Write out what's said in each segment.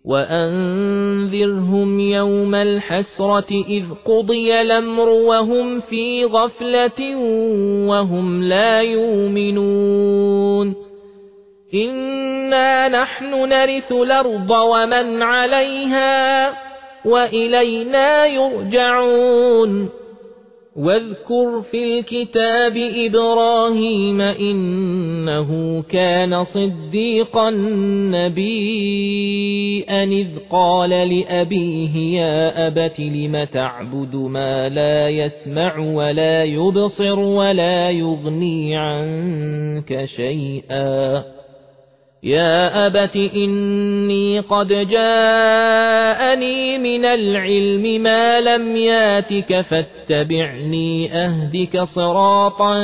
وأنذرهم يوم الحسرة إذ قضي الأمر وهم في غفلة وهم لا يؤمنون إنا نحن نرث الأرض ومن عليها وإلينا يرجعون واذكر في الكتاب إبراهيم إنه كان صديقا نبيا إذ قال لأبيه يا أبت لم تعبد ما لا يسمع ولا يبصر ولا يغني عنك شيئا يا أبت إني قد جاءني من العلم ما لم ياتك فاتبعني أهدك صراطا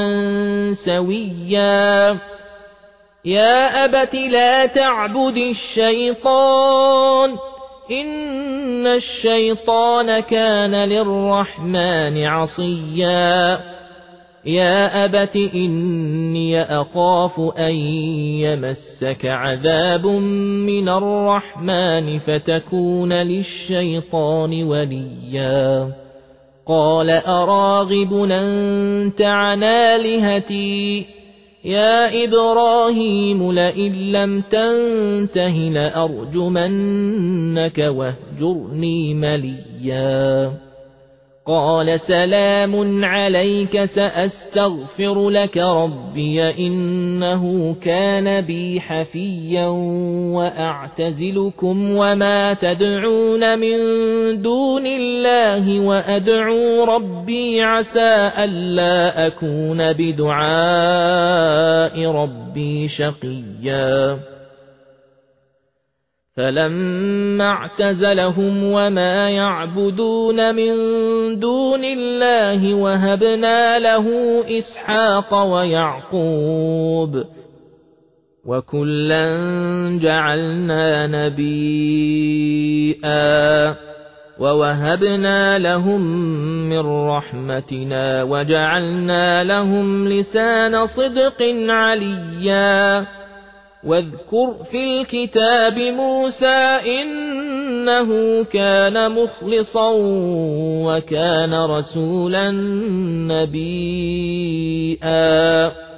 سويا يا أبت لا تعبد الشيطان إن الشيطان كان للرحمن عصيا يا أبت إني أخاف أن يمسك عذاب من الرحمن فتكون للشيطان وليا قال أراغب أنت عن آلهتي يا إبراهيم لئن لم تنته لأرجمنك واهجرني مليا قال سلام عليك سأستغفر لك ربي إنه كان بي حفيا وأعتزلكم وما تدعون من دون الله وأدعو ربي عسى ألا أكون بدعاء ربي شقيا فلما اعتزلهم وما يعبدون من دون الله وهبنا له إسحاق ويعقوب وكلا جعلنا نبيا ووهبنا لهم من رحمتنا وجعلنا لهم لسان صدق عليا واذكر في الكتاب موسى إنه كان مخلصا وكان رسولا نبيا